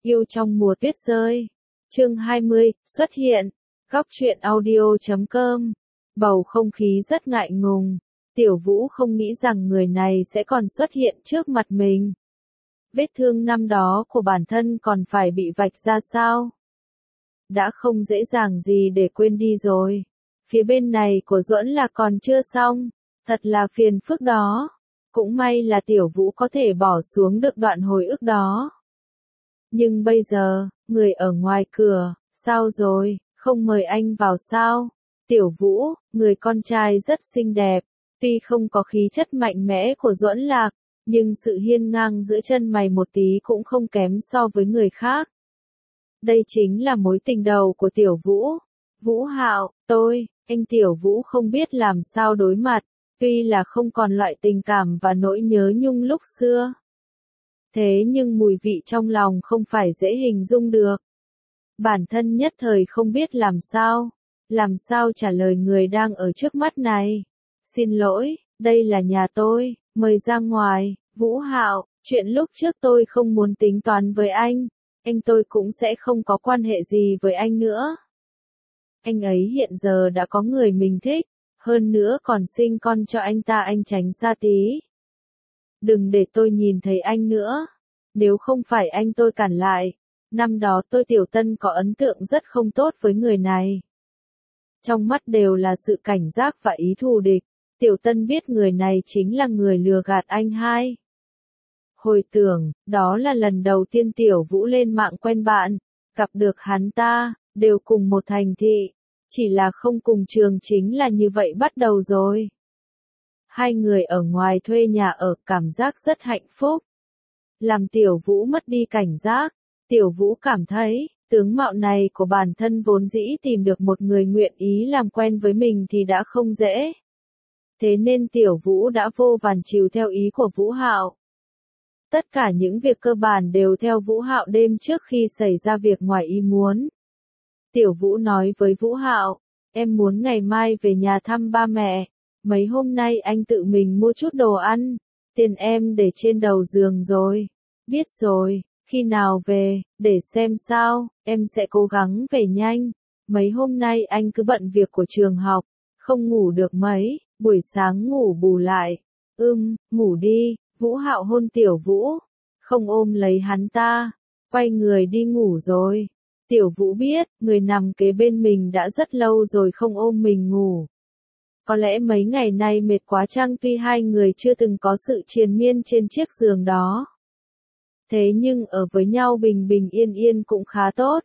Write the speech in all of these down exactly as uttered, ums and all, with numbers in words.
Yêu trong mùa tuyết rơi. Chương hai mươi, xuất hiện. Góc truyện audio chấm com. Bầu không khí rất ngại ngùng. Tiểu Vũ không nghĩ rằng người này sẽ còn xuất hiện trước mặt mình. Vết thương năm đó của bản thân còn phải bị vạch ra sao? Đã không dễ dàng gì để quên đi rồi. Phía bên này của Duẫn là còn chưa xong. Thật là phiền phức đó. Cũng may là Tiểu Vũ có thể bỏ xuống được đoạn hồi ức đó. Nhưng bây giờ, người ở ngoài cửa, sao rồi, không mời anh vào sao? Tiểu Vũ, người con trai rất xinh đẹp, tuy không có khí chất mạnh mẽ của Duẫn Lạc, nhưng sự hiên ngang giữa chân mày một tí cũng không kém so với người khác. Đây chính là mối tình đầu của Tiểu Vũ. Vũ Hạo, tôi, anh Tiểu Vũ không biết làm sao đối mặt, tuy là không còn loại tình cảm và nỗi nhớ nhung lúc xưa. Thế nhưng mùi vị trong lòng không phải dễ hình dung được. Bản thân nhất thời không biết làm sao, làm sao trả lời người đang ở trước mắt này. Xin lỗi, đây là nhà tôi, mời ra ngoài. Vũ Hạo, chuyện lúc trước tôi không muốn tính toán với anh, anh tôi cũng sẽ không có quan hệ gì với anh nữa. Anh ấy hiện giờ đã có người mình thích, hơn nữa còn sinh con cho anh ta, anh tránh xa tí. Đừng để tôi nhìn thấy anh nữa. Nếu không phải anh tôi cản lại, năm đó tôi Tiểu Tân có ấn tượng rất không tốt với người này. Trong mắt đều là sự cảnh giác và ý thù địch. Tiểu Tân biết người này chính là người lừa gạt anh hai. Hồi tưởng, đó là lần đầu tiên Tiểu Vũ lên mạng quen bạn, gặp được hắn ta, đều cùng một thành thị, chỉ là không cùng trường chính là như vậy bắt đầu rồi. Hai người ở ngoài thuê nhà ở, cảm giác rất hạnh phúc. Làm Tiểu Vũ mất đi cảnh giác, Tiểu Vũ cảm thấy, tướng mạo này của bản thân vốn dĩ tìm được một người nguyện ý làm quen với mình thì đã không dễ. Thế nên Tiểu Vũ đã vô vàn chiều theo ý của Vũ Hạo. Tất cả những việc cơ bản đều theo Vũ Hạo đêm trước khi xảy ra việc ngoài ý muốn. Tiểu Vũ nói với Vũ Hạo, em muốn ngày mai về nhà thăm ba mẹ, mấy hôm nay anh tự mình mua chút đồ ăn, tiền em để trên đầu giường rồi. Biết rồi, khi nào về, để xem sao, em sẽ cố gắng về nhanh. Mấy hôm nay anh cứ bận việc của trường học, không ngủ được mấy, buổi sáng ngủ bù lại. Ưm, ngủ đi. Vũ Hạo hôn Tiểu Vũ, không ôm lấy hắn ta, quay người đi ngủ rồi. Tiểu Vũ biết, người nằm kế bên mình đã rất lâu rồi không ôm mình ngủ. Có lẽ mấy ngày nay mệt quá chăng, tuy hai người chưa từng có sự triền miên trên chiếc giường đó. Thế nhưng ở với nhau bình bình yên yên cũng khá tốt.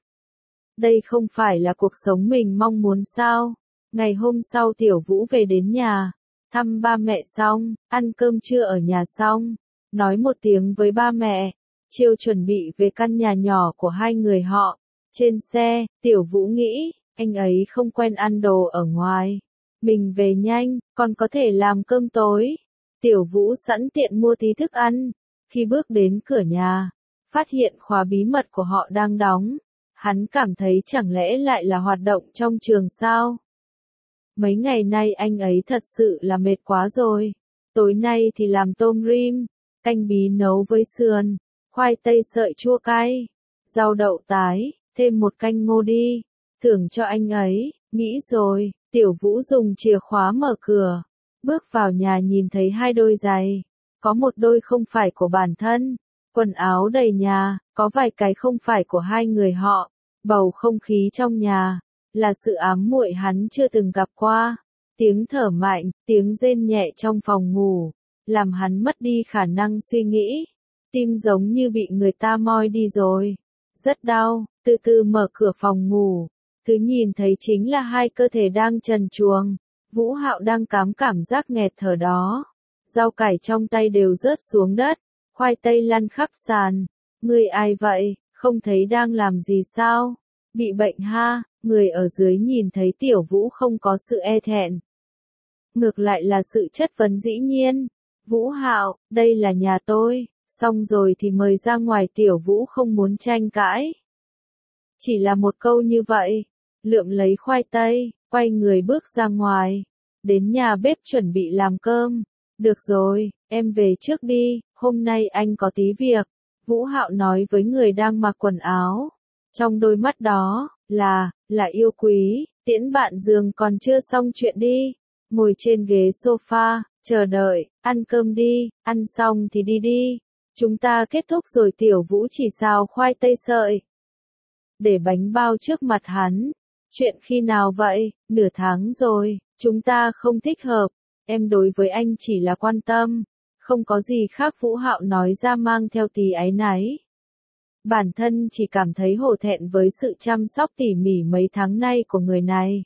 Đây không phải là cuộc sống mình mong muốn sao? Ngày hôm sau Tiểu Vũ về đến nhà, thăm ba mẹ xong, ăn cơm trưa ở nhà xong, nói một tiếng với ba mẹ, chiều chuẩn bị về căn nhà nhỏ của hai người họ. Trên xe, Tiểu Vũ nghĩ, anh ấy không quen ăn đồ ở ngoài. Mình về nhanh, còn có thể làm cơm tối. Tiểu Vũ sẵn tiện mua tí thức ăn. Khi bước đến cửa nhà, phát hiện khóa bí mật của họ đang đóng. Hắn cảm thấy chẳng lẽ lại là hoạt động trong trường sao? Mấy ngày nay anh ấy thật sự là mệt quá rồi. Tối nay thì làm tôm rim, canh bí nấu với sườn, khoai tây sợi chua cay, rau đậu tái, thêm một canh ngô đi, thưởng cho anh ấy. Nghĩ rồi, Tiểu Vũ dùng chìa khóa mở cửa, bước vào nhà nhìn thấy hai đôi giày, có một đôi không phải của bản thân, quần áo đầy nhà, có vài cái không phải của hai người họ, bầu không khí trong nhà là sự ám muội hắn chưa từng gặp qua. Tiếng thở mạnh, tiếng rên nhẹ trong phòng ngủ, làm hắn mất đi khả năng suy nghĩ. Tim giống như bị người ta moi đi rồi. Rất đau, từ từ mở cửa phòng ngủ. Thứ nhìn thấy chính là hai cơ thể đang trần truồng. Vũ Hạo đang cám cảm giác nghẹt thở đó. Rau cải trong tay đều rớt xuống đất. Khoai tây lăn khắp sàn. Người ai vậy, không thấy đang làm gì sao? Bị bệnh ha? Người ở dưới nhìn thấy Tiểu Vũ không có sự e thẹn. Ngược lại là sự chất vấn dĩ nhiên. Vũ Hạo, đây là nhà tôi, xong rồi thì mời ra ngoài. Tiểu Vũ không muốn tranh cãi. Chỉ là một câu như vậy, lượm lấy khoai tây, quay người bước ra ngoài. Đến nhà bếp chuẩn bị làm cơm. Được rồi, em về trước đi, hôm nay anh có tí việc. Vũ Hạo nói với người đang mặc quần áo. Trong đôi mắt đó, là, là yêu quý, tiễn bạn giường còn chưa xong chuyện đi. Ngồi trên ghế sofa, chờ đợi, ăn cơm đi, ăn xong thì đi đi. Chúng ta kết thúc rồi. Tiểu Vũ chỉ xào khoai tây sợi. Để bánh bao trước mặt hắn. Chuyện khi nào vậy? Nửa tháng rồi, chúng ta không thích hợp. Em đối với anh chỉ là quan tâm. Không có gì khác. Vũ Hạo nói ra mang theo tí áy náy. Bản thân chỉ cảm thấy hổ thẹn với sự chăm sóc tỉ mỉ mấy tháng nay của người này.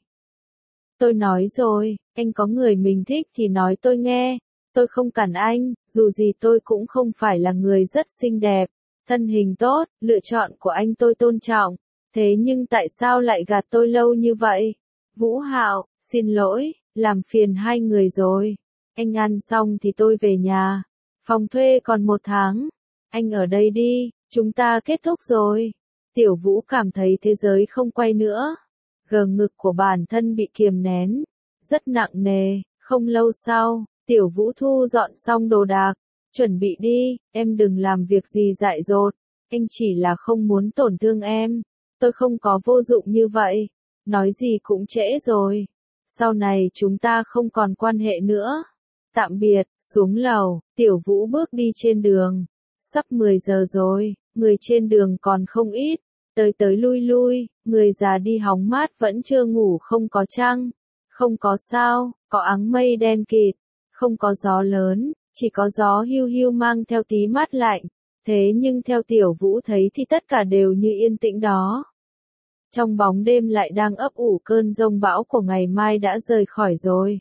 Tôi nói rồi, anh có người mình thích thì nói tôi nghe. Tôi không cản anh, dù gì tôi cũng không phải là người rất xinh đẹp, thân hình tốt, lựa chọn của anh tôi tôn trọng. Thế nhưng tại sao lại gạt tôi lâu như vậy? Vũ Hạo, xin lỗi, làm phiền hai người rồi. Anh ăn xong thì tôi về nhà. Phòng thuê còn một tháng. Anh ở đây đi, chúng ta kết thúc rồi. Tiểu Vũ cảm thấy thế giới không quay nữa. Gờ ngực của bản thân bị kiềm nén. Rất nặng nề, không lâu sau, Tiểu Vũ thu dọn xong đồ đạc. Chuẩn bị đi, em đừng làm việc gì dại dột. Anh chỉ là không muốn tổn thương em. Tôi không có vô dụng như vậy. Nói gì cũng trễ rồi. Sau này chúng ta không còn quan hệ nữa. Tạm biệt. Xuống lầu, Tiểu Vũ bước đi trên đường. Sắp mười giờ rồi, người trên đường còn không ít. Tới tới lui lui, người già đi hóng mát vẫn chưa ngủ. Không có trăng, không có sao, có áng mây đen kịt. Không có gió lớn, chỉ có gió hiu hiu mang theo tí mát lạnh. Thế nhưng theo Tiểu Vũ thấy thì tất cả đều như yên tĩnh đó. Trong bóng đêm lại đang ấp ủ cơn giông bão của ngày mai đã rời khỏi rồi.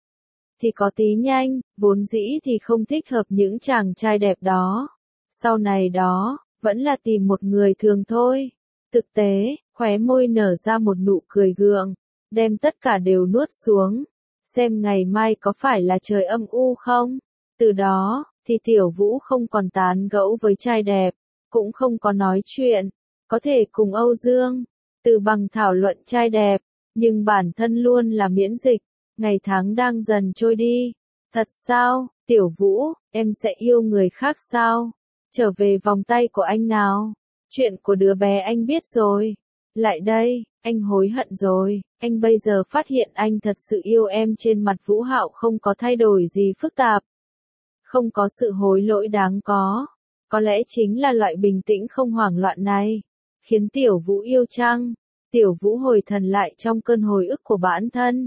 Thì có tí nhanh, vốn dĩ thì không thích hợp những chàng trai đẹp đó. Sau này đó, vẫn là tìm một người thường thôi. Thực tế, khóe môi nở ra một nụ cười gượng, đem tất cả đều nuốt xuống. Xem ngày mai có phải là trời âm u không? Từ đó, thì Tiểu Vũ không còn tán gẫu với trai đẹp, cũng không có nói chuyện, có thể cùng Âu Dương, Từ Bằng thảo luận trai đẹp, nhưng bản thân luôn là miễn dịch, ngày tháng đang dần trôi đi. Thật sao, Tiểu Vũ, em sẽ yêu người khác sao? Trở về vòng tay của anh nào. Chuyện của đứa bé anh biết rồi. Lại đây, anh hối hận rồi, anh bây giờ phát hiện anh thật sự yêu em. Trên mặt Vũ Hạo không có thay đổi gì phức tạp. Không có sự hối lỗi đáng có. Có lẽ chính là loại bình tĩnh không hoảng loạn này, khiến Tiểu Vũ yêu chăng? Tiểu Vũ hồi thần lại trong cơn hồi ức của bản thân.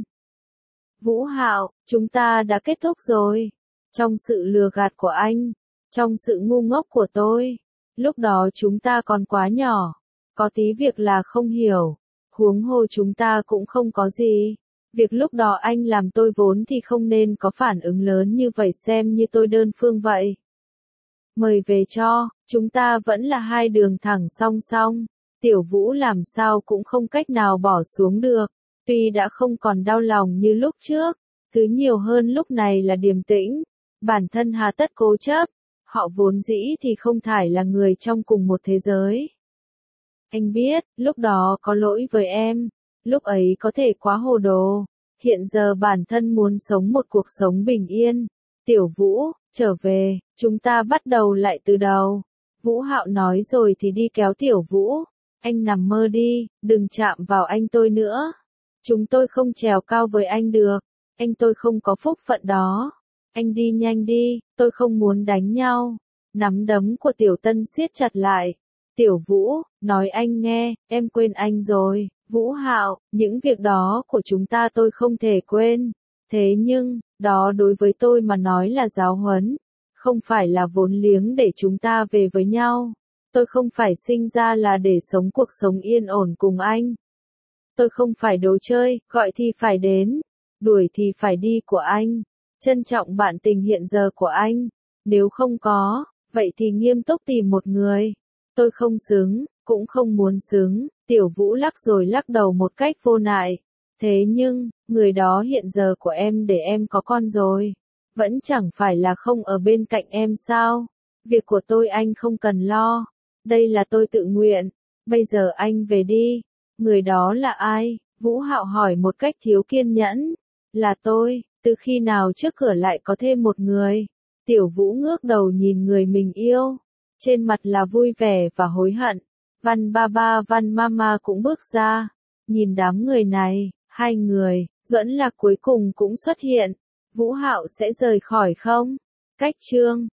Vũ Hạo, chúng ta đã kết thúc rồi. Trong sự lừa gạt của anh, trong sự ngu ngốc của tôi, lúc đó chúng ta còn quá nhỏ, có tí việc là không hiểu, huống hồ chúng ta cũng không có gì. Việc lúc đó anh làm tôi vốn thì không nên có phản ứng lớn như vậy, xem như tôi đơn phương vậy. Mời về cho, chúng ta vẫn là hai đường thẳng song song. Tiểu Vũ làm sao cũng không cách nào bỏ xuống được, tuy đã không còn đau lòng như lúc trước, thứ nhiều hơn lúc này là điềm tĩnh. Bản thân hà tất cố chấp, họ vốn dĩ thì không phải là người trong cùng một thế giới. Anh biết, lúc đó có lỗi với em, lúc ấy có thể quá hồ đồ, hiện giờ bản thân muốn sống một cuộc sống bình yên. Tiểu Vũ, trở về, chúng ta bắt đầu lại từ đầu. Vũ Hạo nói rồi thì đi kéo Tiểu Vũ. Anh nằm mơ đi, đừng chạm vào anh tôi nữa. Chúng tôi không trèo cao với anh được, anh tôi không có phúc phận đó. Anh đi nhanh đi, tôi không muốn đánh nhau. Nắm đấm của Tiểu Tân siết chặt lại. Tiểu Vũ, nói anh nghe, em quên anh rồi. Vũ Hạo, những việc đó của chúng ta tôi không thể quên. Thế nhưng, đó đối với tôi mà nói là giáo huấn, không phải là vốn liếng để chúng ta về với nhau. Tôi không phải sinh ra là để sống cuộc sống yên ổn cùng anh. Tôi không phải đồ chơi, gọi thì phải đến, đuổi thì phải đi của anh. Trân trọng bạn tình hiện giờ của anh. Nếu không có, vậy thì nghiêm túc tìm một người. Tôi không xứng, cũng không muốn xứng. Tiểu Vũ lắc rồi lắc đầu một cách vô nại. Thế nhưng, người đó hiện giờ của em để em có con rồi. Vẫn chẳng phải là không ở bên cạnh em sao? Việc của tôi anh không cần lo. Đây là tôi tự nguyện. Bây giờ anh về đi. Người đó là ai? Vũ Hạo hỏi một cách thiếu kiên nhẫn. Là tôi, từ khi nào trước cửa lại có thêm một người? Tiểu Vũ ngước đầu nhìn người mình yêu. trên mặt là vui vẻ và hối hận. Văn Baba Văn Mama cũng bước ra. Nhìn đám người này, hai người, Duẫn Lạc cuối cùng cũng xuất hiện. Vũ Hạo sẽ rời khỏi không? Cách chương